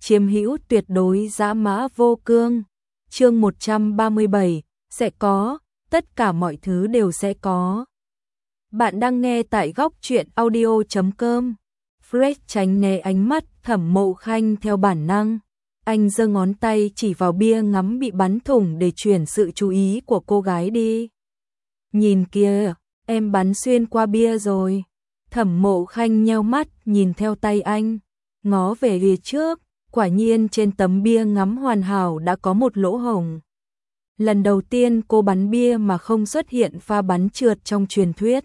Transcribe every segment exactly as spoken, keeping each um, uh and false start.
chiếm hữu tuyệt đối dã mã vô cương. Chương một trăm ba mươi bảy, sẽ có, tất cả mọi thứ đều sẽ có. Bạn đang nghe tại góc truyện audio chấm com. Fred tránh né ánh mắt Thẩm Mộ Khanh theo bản năng. Anh giơ ngón tay chỉ vào bia ngắm bị bắn thủng để chuyển sự chú ý của cô gái đi. Nhìn kìa, em bắn xuyên qua bia rồi. Thẩm Mộ Khanh nheo mắt nhìn theo tay anh, ngó về phía trước, quả nhiên trên tấm bia ngắm hoàn hảo đã có một lỗ hổng. Lần đầu tiên cô bắn bia mà không xuất hiện pha bắn trượt trong truyền thuyết.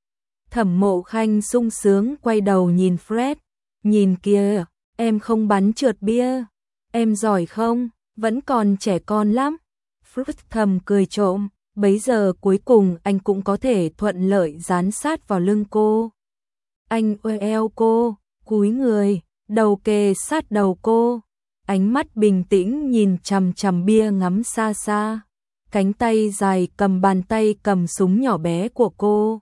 Thẩm Mộ Khanh sung sướng quay đầu nhìn Fred, nhìn kìa, em không bắn trượt bia, em giỏi không, vẫn còn trẻ con lắm. Fred thầm cười trộm, bấy giờ cuối cùng anh cũng có thể thuận lợi dán sát vào lưng cô. Anh ôm eo cô, cúi người, đầu kề sát đầu cô, ánh mắt bình tĩnh nhìn chằm chằm bia ngắm xa xa, cánh tay dài cầm bàn tay cầm súng nhỏ bé của cô.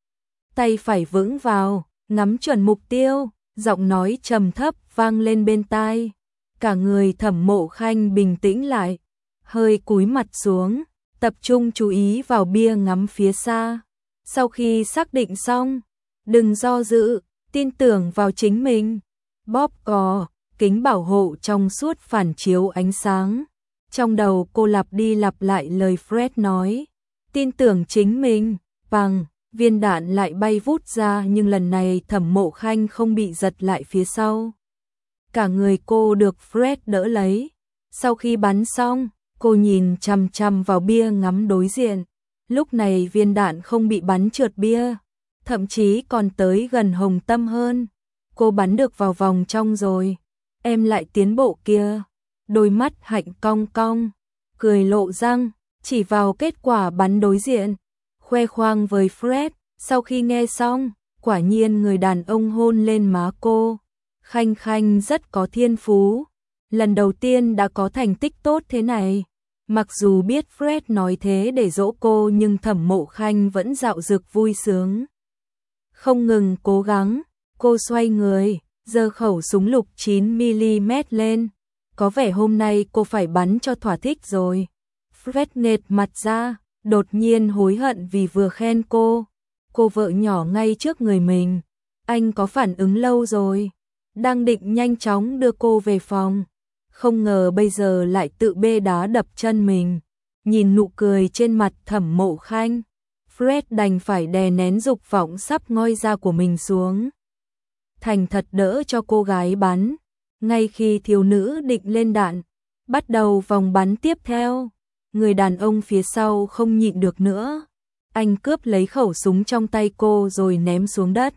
Tay phải vững vào, ngắm chuẩn mục tiêu, giọng nói trầm thấp vang lên bên tai. Cả người Thẩm Mộ Khanh bình tĩnh lại, hơi cúi mặt xuống, tập trung chú ý vào bia ngắm phía xa. Sau khi xác định xong, đừng do dự, tin tưởng vào chính mình. Bóp cò, kính bảo hộ trong suốt phản chiếu ánh sáng. Trong đầu cô lặp đi lặp lại lời Fred nói, tin tưởng chính mình, bằng, viên đạn lại bay vút ra nhưng lần này Thẩm Mộ Khanh không bị giật lại phía sau. Cả người cô được Fred đỡ lấy. Sau khi bắn xong, cô nhìn chằm chằm vào bia ngắm đối diện. Lúc này viên đạn không bị bắn trượt bia, thậm chí còn tới gần hồng tâm hơn. Cô bắn được vào vòng trong rồi, em lại tiến bộ kia. Đôi mắt Hạnh cong cong, cười lộ răng, chỉ vào kết quả bắn đối diện, khoe khoang với Fred. Sau khi nghe xong, quả nhiên người đàn ông hôn lên má cô. Khanh Khanh rất có thiên phú, lần đầu tiên đã có thành tích tốt thế này. Mặc dù biết Fred nói thế để dỗ cô nhưng Thẩm Mộ Khanh vẫn dạo dực vui sướng. Không ngừng cố gắng, cô xoay người, giơ khẩu súng lục chín mi li mét lên. Có vẻ hôm nay cô phải bắn cho thỏa thích rồi. Fred nghệt mặt ra, đột nhiên hối hận vì vừa khen cô. Cô vợ nhỏ ngay trước người mình. Anh có phản ứng lâu rồi, đang định nhanh chóng đưa cô về phòng. Không ngờ bây giờ lại tự bê đá đập chân mình. Nhìn nụ cười trên mặt Thẩm Mộ Khanh, Fred đành phải đè nén dục vọng sắp ngoi ra của mình xuống. Thành thật đỡ cho cô gái bắn. Ngay khi thiếu nữ định lên đạn, bắt đầu vòng bắn tiếp theo, người đàn ông phía sau không nhịn được nữa. Anh cướp lấy khẩu súng trong tay cô rồi ném xuống đất.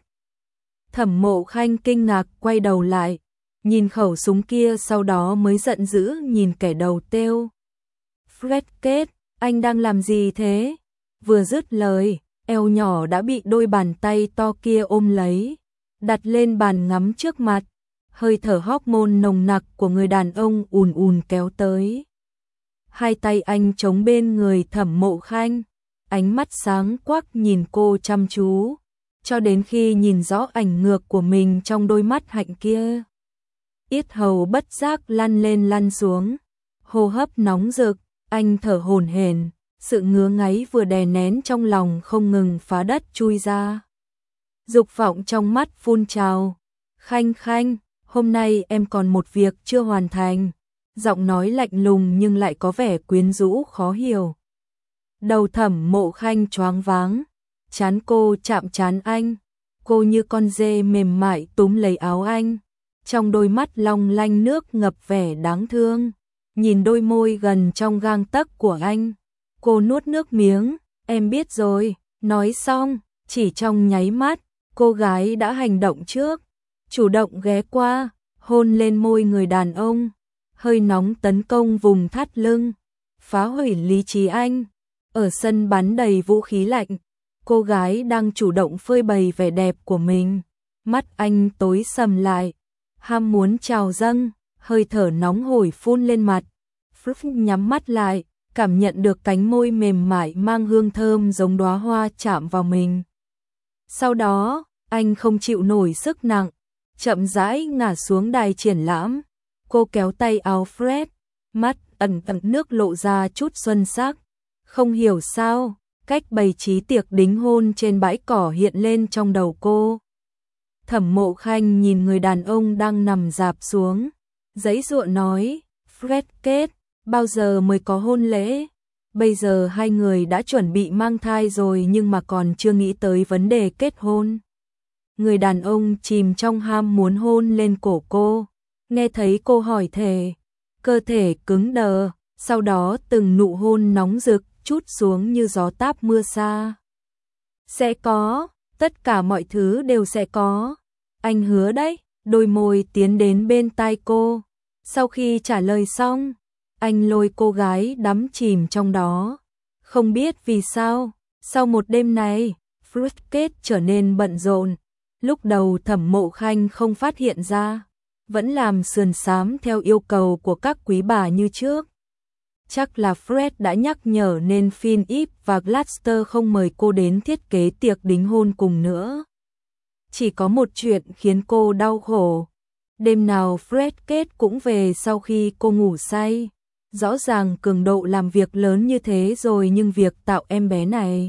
Thẩm Mộ Khanh kinh ngạc quay đầu lại, nhìn khẩu súng kia sau đó mới giận dữ nhìn kẻ đầu têu. Fred kết, anh đang làm gì thế? Vừa dứt lời, eo nhỏ đã bị đôi bàn tay to kia ôm lấy, đặt lên bàn ngắm trước mặt. Hơi thở hormone nồng nặc của người đàn ông ùn ùn kéo tới. Hai tay anh chống bên người Thẩm Mộ Khanh, ánh mắt sáng quắc nhìn cô chăm chú, cho đến khi nhìn rõ ảnh ngược của mình trong đôi mắt Hạnh kia. Yết hầu bất giác lăn lên lăn xuống, hô hấp nóng rực, anh thở hổn hển, sự ngứa ngáy vừa đè nén trong lòng không ngừng phá đất chui ra. Dục vọng trong mắt phun trào. Khanh Khanh, hôm nay em còn một việc chưa hoàn thành. Giọng nói lạnh lùng nhưng lại có vẻ quyến rũ khó hiểu. Đầu Thẩm Mộ Khanh choáng váng, trán cô chạm trán anh, cô như con dê mềm mại túm lấy áo anh, trong đôi mắt long lanh nước ngập vẻ đáng thương. Nhìn đôi môi gần trong gang tấc của anh, cô nuốt nước miếng. Em biết rồi. Nói xong, chỉ trong nháy mắt, cô gái đã hành động trước, chủ động ghé qua, hôn lên môi người đàn ông, hơi nóng tấn công vùng thắt lưng, phá hủy lý trí anh. Ở sân bắn đầy vũ khí lạnh, cô gái đang chủ động phơi bày vẻ đẹp của mình. Mắt anh tối sầm lại, ham muốn trào dâng, hơi thở nóng hổi phun lên mặt. Phúc nhắm mắt lại, cảm nhận được cánh môi mềm mại mang hương thơm giống đóa hoa chạm vào mình. Sau đó, anh không chịu nổi sức nặng, chậm rãi ngả xuống đài triển lãm. Cô kéo tay áo Fred, mắt ẩn ẩn nước lộ ra chút xuân sắc. Không hiểu sao, cách bày trí tiệc đính hôn trên bãi cỏ hiện lên trong đầu cô. Thẩm Mộ Khanh nhìn người đàn ông đang nằm rạp xuống, giãy giụa nói, Fred kết, bao giờ mới có hôn lễ? Bây giờ hai người đã chuẩn bị mang thai rồi nhưng mà còn chưa nghĩ tới vấn đề kết hôn. Người đàn ông chìm trong ham muốn hôn lên cổ cô, nghe thấy cô hỏi thề, cơ thể cứng đờ, sau đó từng nụ hôn nóng rực trút xuống như gió táp mưa xa. Sẽ có, tất cả mọi thứ đều sẽ có. Anh hứa đấy, đôi môi tiến đến bên tai cô. Sau khi trả lời xong, anh lôi cô gái đắm chìm trong đó. Không biết vì sao, sau một đêm này, Fred kết trở nên bận rộn. Lúc đầu Thẩm Mộ Khanh không phát hiện ra, vẫn làm sườn xám theo yêu cầu của các quý bà như trước. Chắc là Fred đã nhắc nhở nên Philip và Gladster không mời cô đến thiết kế tiệc đính hôn cùng nữa. Chỉ có một chuyện khiến cô đau khổ. Đêm nào Fred kết cũng về sau khi cô ngủ say. Rõ ràng cường độ làm việc lớn như thế rồi nhưng việc tạo em bé này,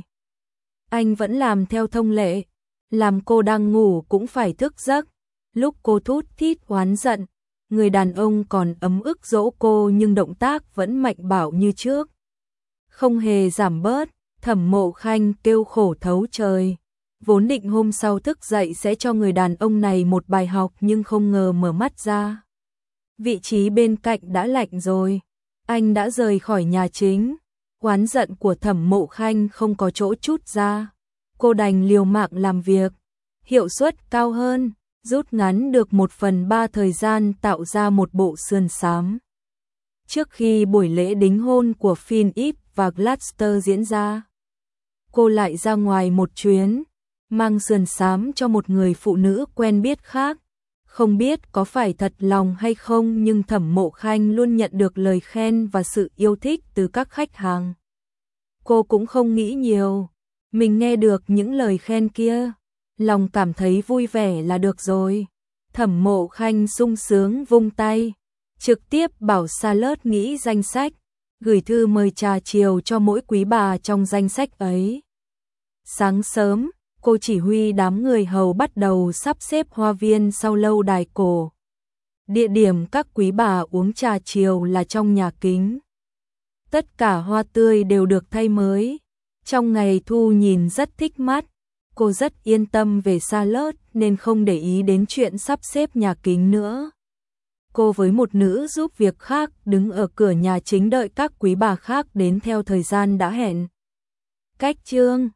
anh vẫn làm theo thông lệ. Làm cô đang ngủ cũng phải thức giấc. Lúc cô thút thít oán giận, người đàn ông còn ấm ức dỗ cô nhưng động tác vẫn mạnh bạo như trước. Không hề giảm bớt, Thẩm Mộ Khanh kêu khổ thấu trời. Vốn định hôm sau thức dậy sẽ cho người đàn ông này một bài học nhưng không ngờ mở mắt ra. Vị trí bên cạnh đã lạnh rồi. Anh đã rời khỏi nhà chính. Oán giận của Thẩm Mộ Khanh không có chỗ trút ra. Cô đành liều mạng làm việc. Hiệu suất cao hơn, rút ngắn được một phần ba thời gian tạo ra một bộ sườn xám. Trước khi buổi lễ đính hôn của Philip và Gladster diễn ra, cô lại ra ngoài một chuyến, mang sườn xám cho một người phụ nữ quen biết khác. Không biết có phải thật lòng hay không nhưng Thẩm Mộ Khanh luôn nhận được lời khen và sự yêu thích từ các khách hàng. Cô cũng không nghĩ nhiều, mình nghe được những lời khen kia, lòng cảm thấy vui vẻ là được rồi. Thẩm Mộ Khanh sung sướng vung tay, trực tiếp bảo Charlotte nghĩ danh sách, gửi thư mời trà chiều cho mỗi quý bà trong danh sách ấy. Sáng sớm, cô chỉ huy đám người hầu bắt đầu sắp xếp hoa viên sau lâu đài cổ. Địa điểm các quý bà uống trà chiều là trong nhà kính. Tất cả hoa tươi đều được thay mới. Trong ngày thu nhìn rất thích mắt. Cô rất yên tâm về Charlotte nên không để ý đến chuyện sắp xếp nhà kính nữa. Cô với một nữ giúp việc khác đứng ở cửa nhà chính đợi các quý bà khác đến theo thời gian đã hẹn. Cách chương